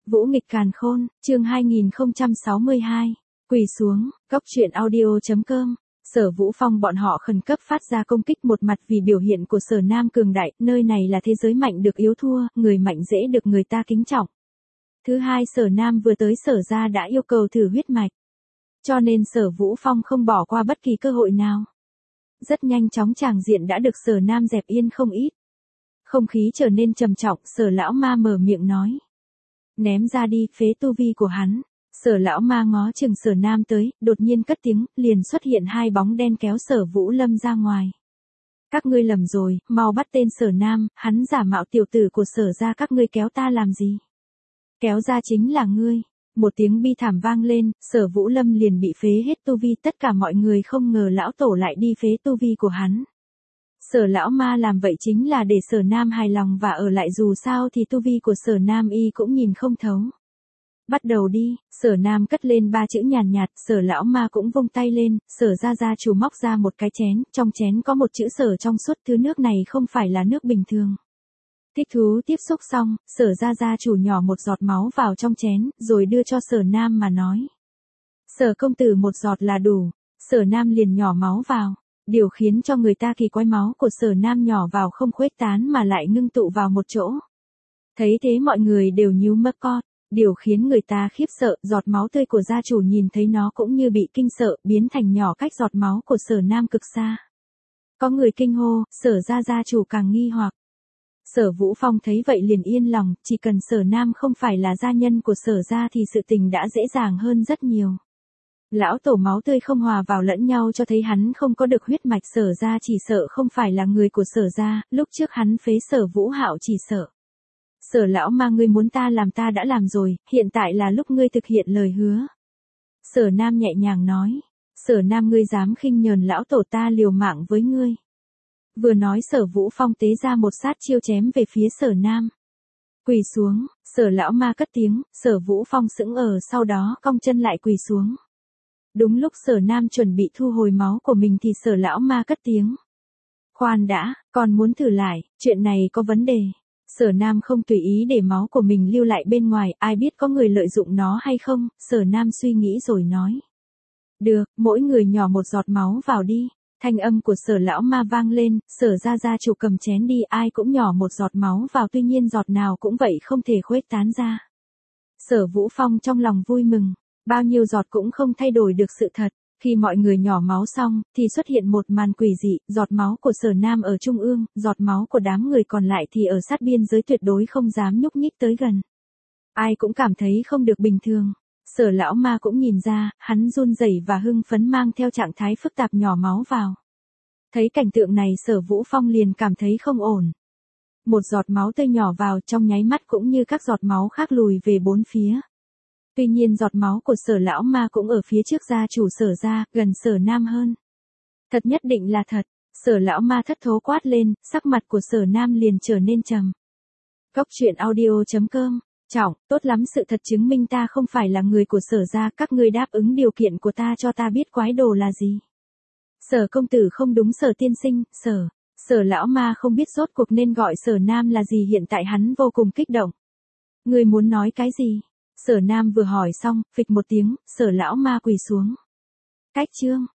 Vũ nghịch càn khôn, chương 2062. Quỳ xuống, Cốc truyện audio.com. Sở Vũ Phong bọn họ khẩn cấp phát ra công kích một mặt vì biểu hiện của Sở Nam cường đại, nơi này là thế giới mạnh được yếu thua, người mạnh dễ được người ta kính trọng. Thứ hai, Sở Nam vừa tới Sở gia đã yêu cầu thử huyết mạch. Cho nên Sở Vũ Phong không bỏ qua bất kỳ cơ hội nào. Rất nhanh chóng tràng diện đã được Sở Nam dẹp yên không ít. Không khí trở nên trầm trọng, Sở lão ma mở miệng nói. Ném ra đi, phế tu vi của hắn. Sở lão ma ngó chừng Sở Nam tới, đột nhiên cất tiếng, liền xuất hiện hai bóng đen kéo Sở Vũ Lâm ra ngoài. Các ngươi lầm rồi, mau bắt tên Sở Nam, hắn giả mạo tiểu tử của Sở gia, các ngươi kéo ta làm gì? Kéo ra chính là ngươi. Một tiếng bi thảm vang lên, Sở Vũ Lâm liền bị phế hết tu vi, tất cả mọi người không ngờ lão tổ lại đi phế tu vi của hắn. Sở lão ma làm vậy chính là để Sở Nam hài lòng và ở lại, dù sao thì tu vi của Sở Nam y cũng nhìn không thấu. Bắt đầu đi, Sở Nam cất lên ba chữ nhàn nhạt, Sở lão ma cũng vung tay lên, Sở gia chủ móc ra một cái chén, trong chén có một chữ Sở trong suốt, thứ nước này không phải là nước bình thường. Thích thú tiếp xúc xong, Sở gia chủ nhỏ một giọt máu vào trong chén, rồi đưa cho Sở Nam mà nói. Sở công tử một giọt là đủ. Sở Nam liền nhỏ máu vào. Điều khiến cho người ta kỳ quái, máu của Sở Nam nhỏ vào không khuếch tán mà lại ngưng tụ vào một chỗ. Thấy thế mọi người đều nhíu mắt co. Điều khiến người ta khiếp sợ, giọt máu tươi của gia chủ nhìn thấy nó cũng như bị kinh sợ, biến thành nhỏ cách giọt máu của Sở Nam cực xa. Có người kinh hô, Sở gia chủ càng nghi hoặc. Sở Vũ Phong thấy vậy liền yên lòng, chỉ cần Sở Nam không phải là gia nhân của Sở gia thì sự tình đã dễ dàng hơn rất nhiều. Lão tổ máu tươi không hòa vào lẫn nhau cho thấy hắn không có được huyết mạch, Sở gia chỉ sợ không phải là người của Sở gia, lúc trước hắn phế Sở Vũ Hạo chỉ sợ. Sở lão ma, ngươi muốn ta làm ta đã làm rồi, hiện tại là lúc ngươi thực hiện lời hứa. Sở Nam nhẹ nhàng nói. Sở Nam, ngươi dám khinh nhờn lão tổ, ta liều mạng với ngươi. Vừa nói Sở Vũ Phong tế ra một sát chiêu chém về phía Sở Nam. Quỳ xuống, Sở lão ma cất tiếng, Sở Vũ Phong sững sau đó cong chân lại quỳ xuống. Đúng lúc Sở Nam chuẩn bị thu hồi máu của mình thì Sở lão ma cất tiếng. Khoan đã, còn muốn thử lại, chuyện này có vấn đề. Sở Nam không tùy ý để máu của mình lưu lại bên ngoài, ai biết có người lợi dụng nó hay không, Sở Nam suy nghĩ rồi nói. Được, mỗi người nhỏ một giọt máu vào đi. Thanh âm của Sở lão ma vang lên, Sở gia chủ cầm chén đi, ai cũng nhỏ một giọt máu vào, tuy nhiên giọt nào cũng vậy không thể khuếch tán ra. Sở Vũ Phong trong lòng vui mừng, bao nhiêu giọt cũng không thay đổi được sự thật. Khi mọi người nhỏ máu xong, thì xuất hiện một màn quỷ dị, giọt máu của Sở Nam ở trung ương, giọt máu của đám người còn lại thì ở sát biên giới, tuyệt đối không dám nhúc nhích tới gần. Ai cũng cảm thấy không được bình thường. Sở lão ma cũng nhìn ra, hắn run rẩy và hưng phấn mang theo trạng thái phức tạp nhỏ máu vào. Thấy cảnh tượng này Sở Vũ Phong liền cảm thấy không ổn. Một giọt máu tươi nhỏ vào, trong nháy mắt cũng như các giọt máu khác lùi về bốn phía. Tuy nhiên giọt máu của Sở lão ma cũng ở phía trước gia chủ Sở gia, gần Sở Nam hơn. Thật, nhất định là thật. Sở lão ma thất thố quát lên, sắc mặt của Sở Nam liền trở nên trầm. Cốc truyện audio.com. Trọng, tốt lắm, sự thật chứng minh ta không phải là người của Sở gia, các ngươi đáp ứng điều kiện của ta cho ta biết quái đồ là gì. Sở công tử không đúng, Sở tiên sinh, Sở lão ma không biết rốt cuộc nên gọi Sở Nam là gì, hiện tại hắn vô cùng kích động. Ngươi muốn nói cái gì? Sở Nam vừa hỏi xong, phịch một tiếng, Sở lão ma quỳ xuống. Cách chương.